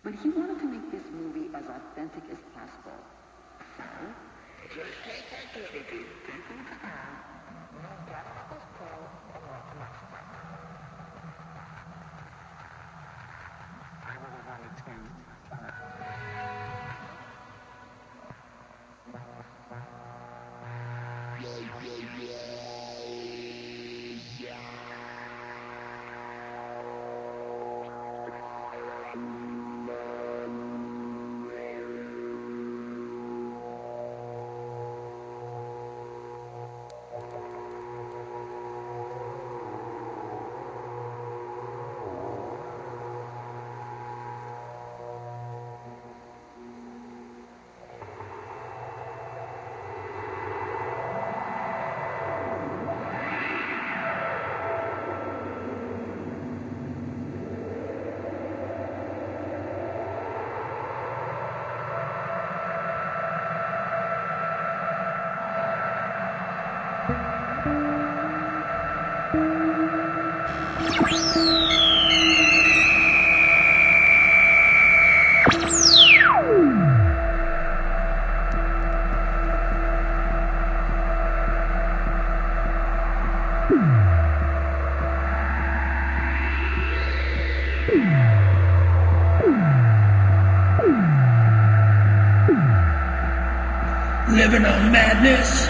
But he wanted to make this movie as authentic as possible. So, just take activity. I really wanted living on madness.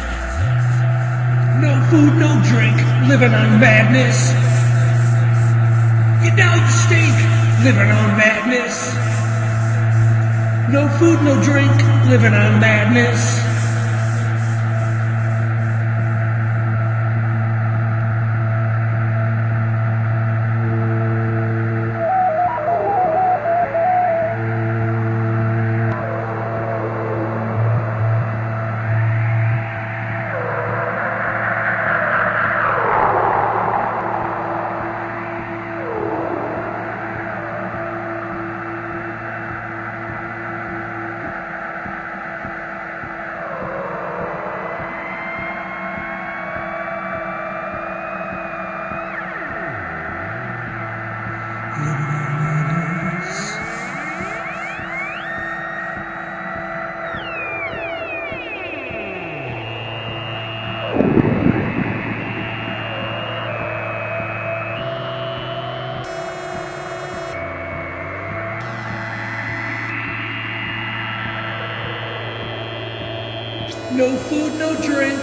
No food, no drink, living on madness. You know you stink, living on madness. No food, no drink, living on madness. No food, no drink.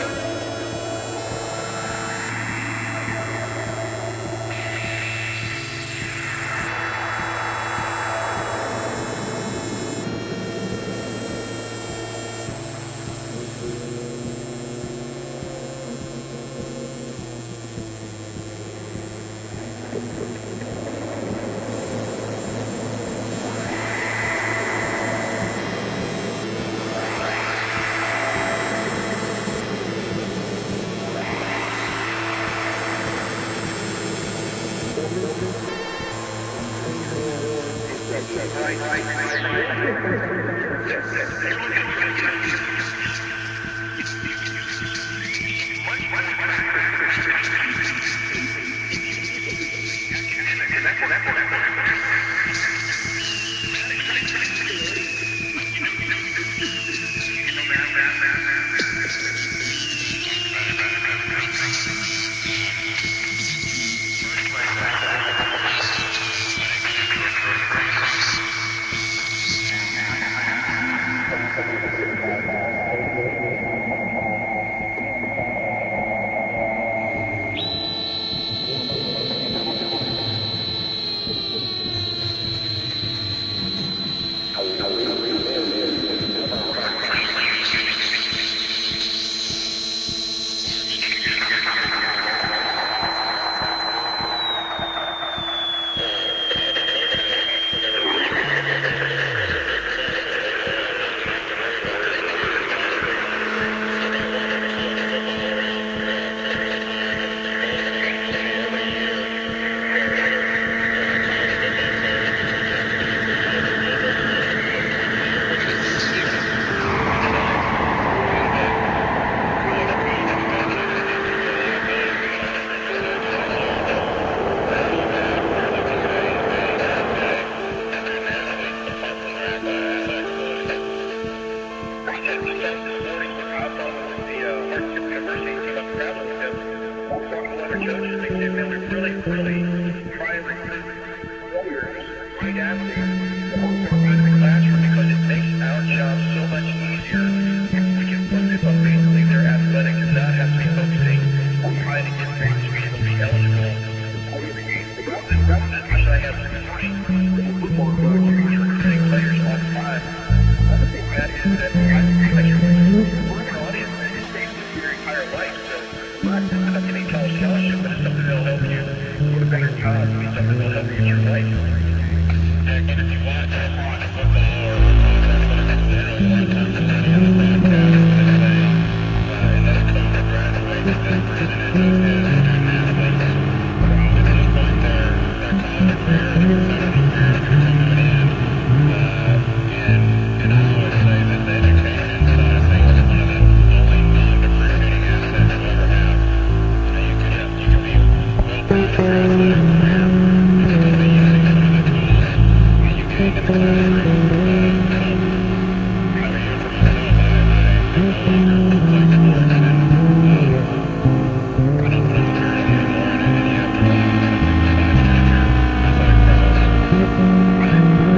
coaches, they really try and recruit players, great athletes, to also be in the classroom because it makes our job so much easier. We can focus on basically their athletics and not have to be focusing on trying to get them to be able to be eligible to play the game. That's as much as I have to explain. The football coach is recruiting players all the time. The thing that is that I think that you're working on it stays with your entire life. So not just getting college scholarship, but it's something that'll help you get a better job. It's something that'll help you in your life. And if you watch football or athletics in general, a lot of times you'll see on the broadcast that say another coach that graduated this person is a student athlete. At some point their college career, their professional career is going to come to an end. And I always say that the education side of things is one of the only non-depreciating assets you'll ever have. You can be well past your athletic career and still be using some of the tools that you gained in the classroom. However, for myself, I no longer play sports, and I don't volunteer anymore in any after-class besides during your athletic practice.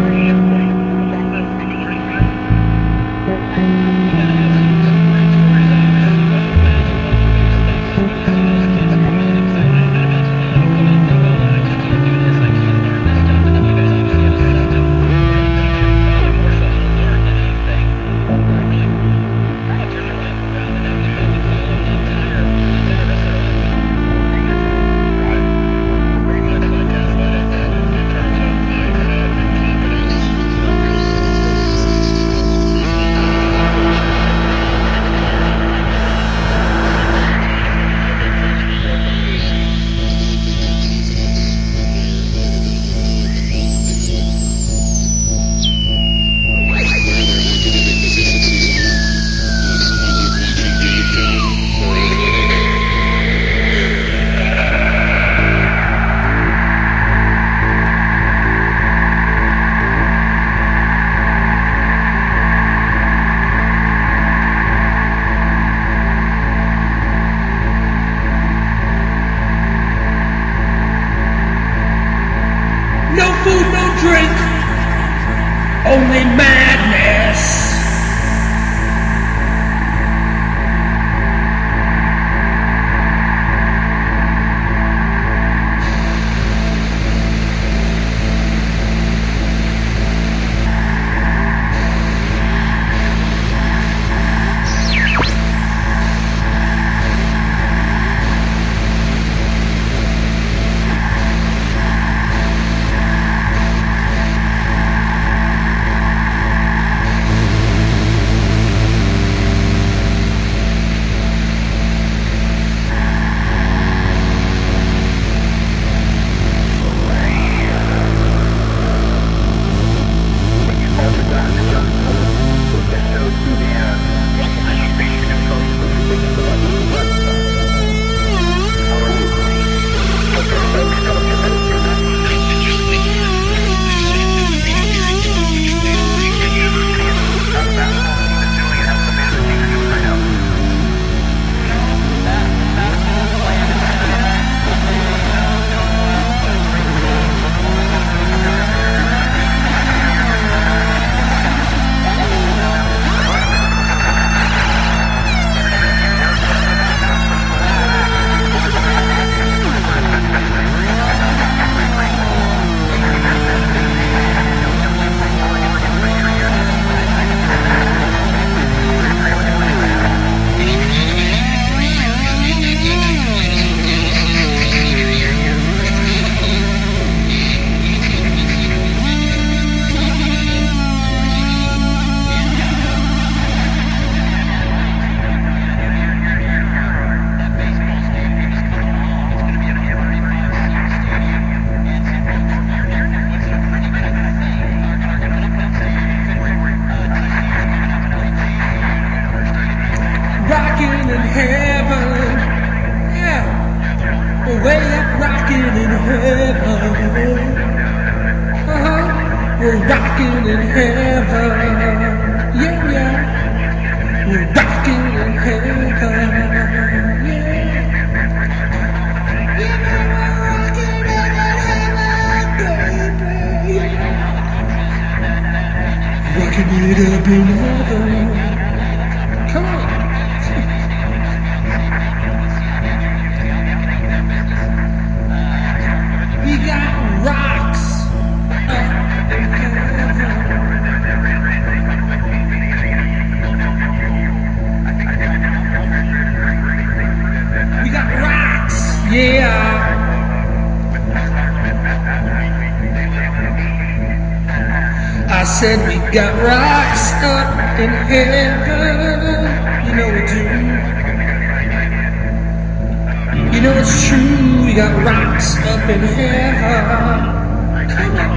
No food, no drink, only madness. We're rocking in heaven. Yeah, yeah. We're rocking in heaven. Yeah. in heaven. Come on. We got rocks up in heaven. We got rocks, yeah. I said we got rocks up in heaven. You know we do. You know it's true. We got rocks up in heaven. Come on.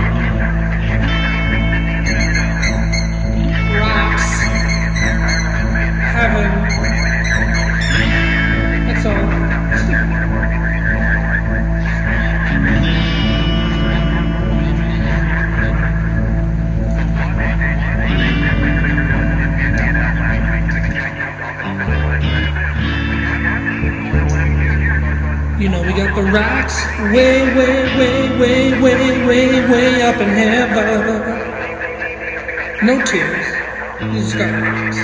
Rocks. Heaven. That's all. You know we got the rocks way, way, way, way, way, way, way up in heaven. No tears. You just got rocks.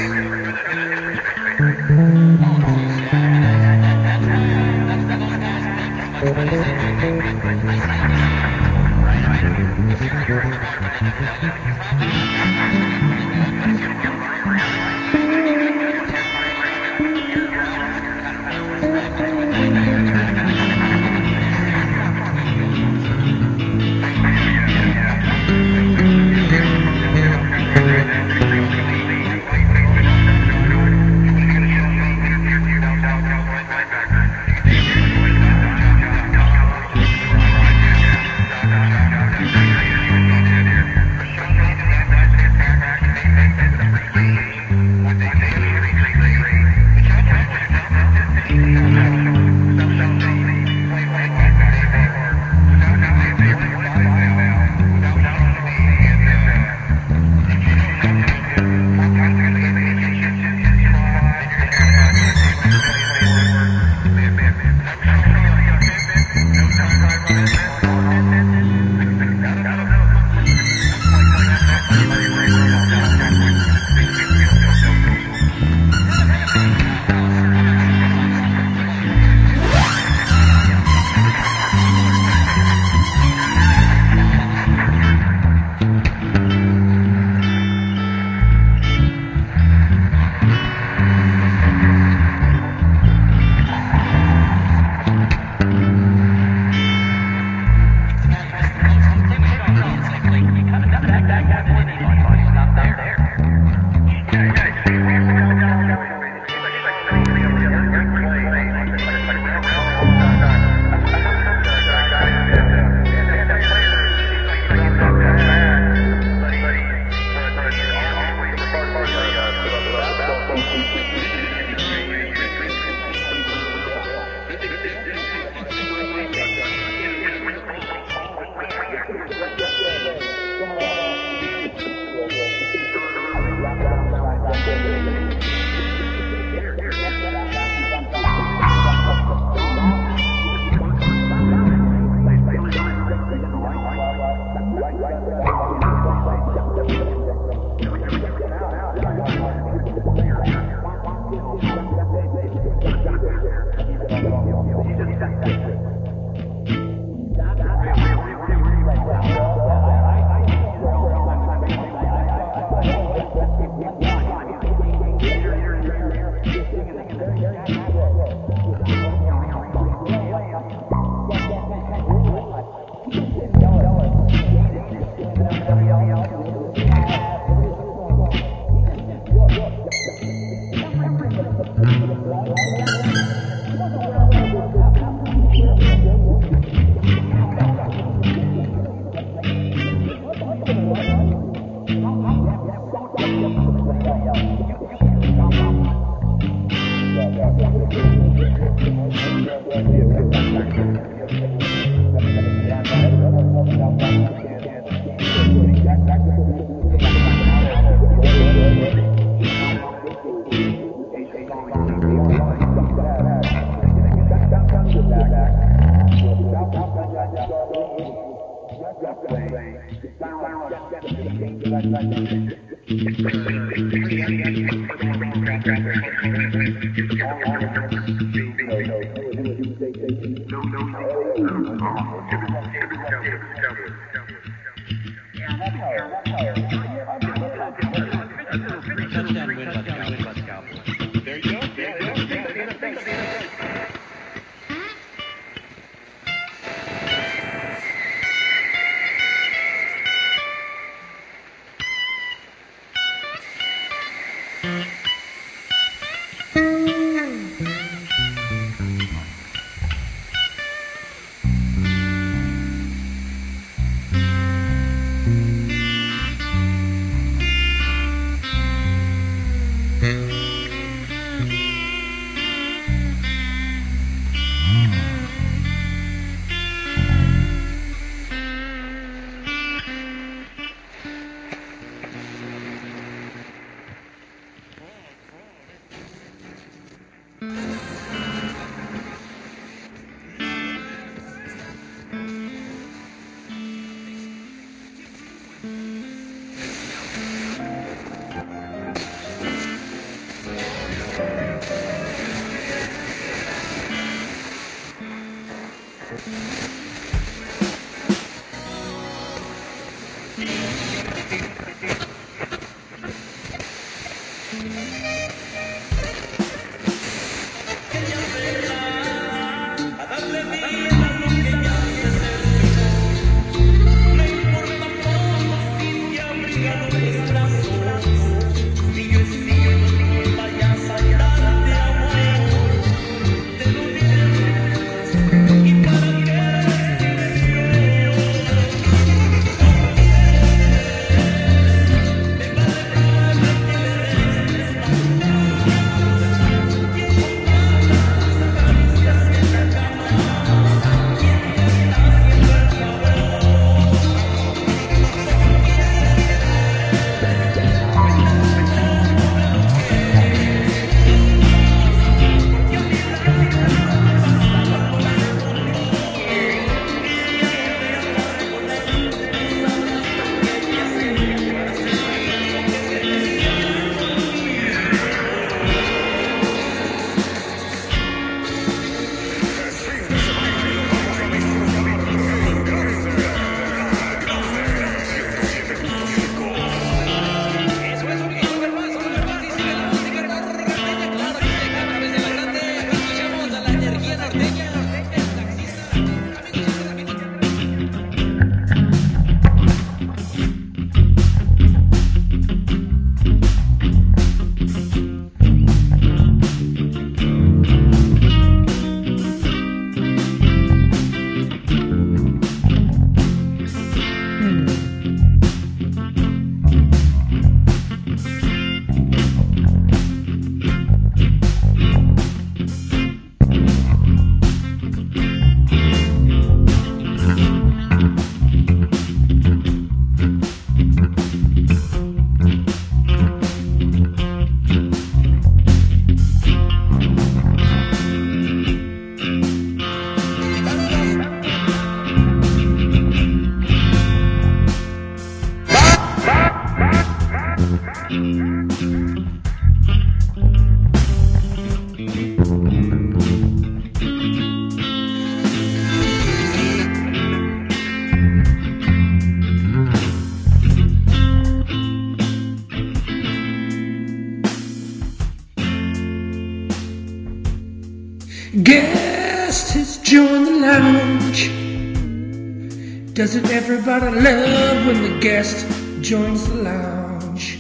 Touchdown win by the Cowboys. There you go. Guest has joined the lounge. Doesn't everybody love when the guest joins the lounge?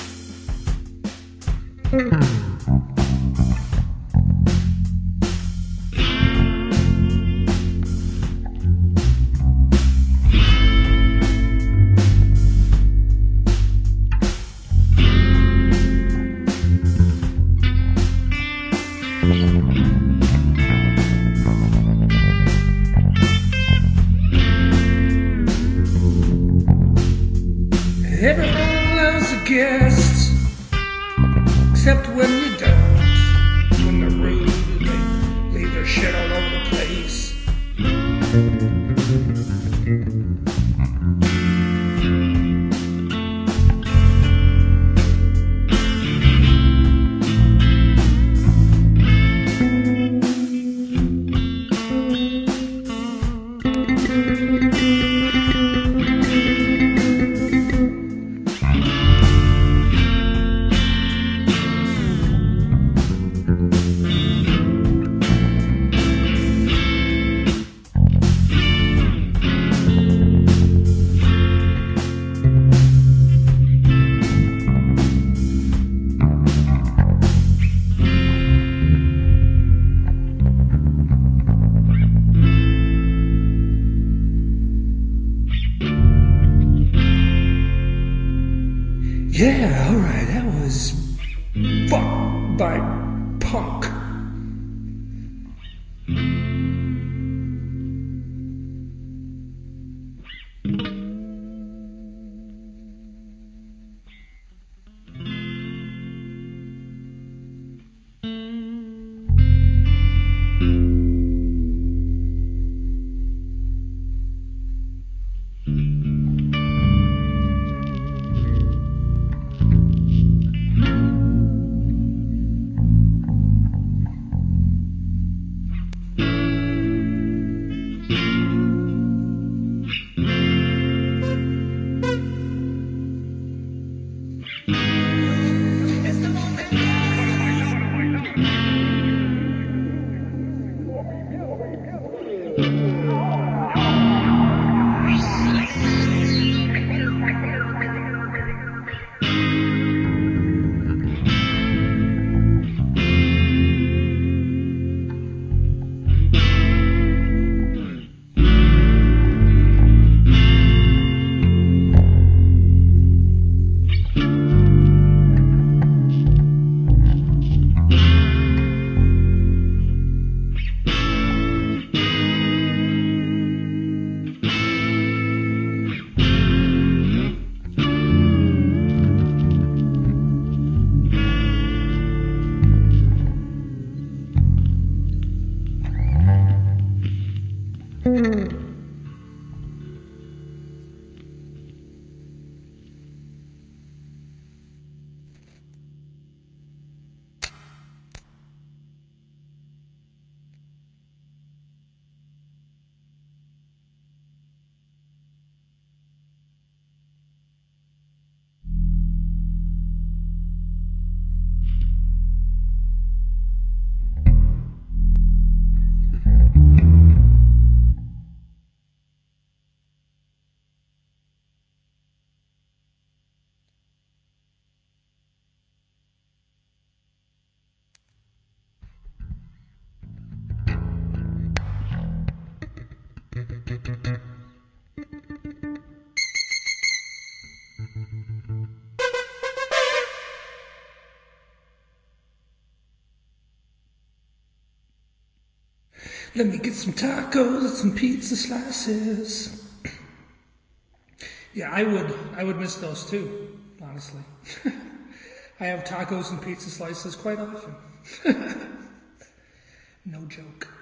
Everyone loves a guest, except when you don't. When they're rude and they leave their shit all over the place. Yeah, alright, that was Fuck by Punk. Let me get some tacos and some pizza slices. Yeah, I would miss those too, honestly. I have tacos and pizza slices quite often. No joke.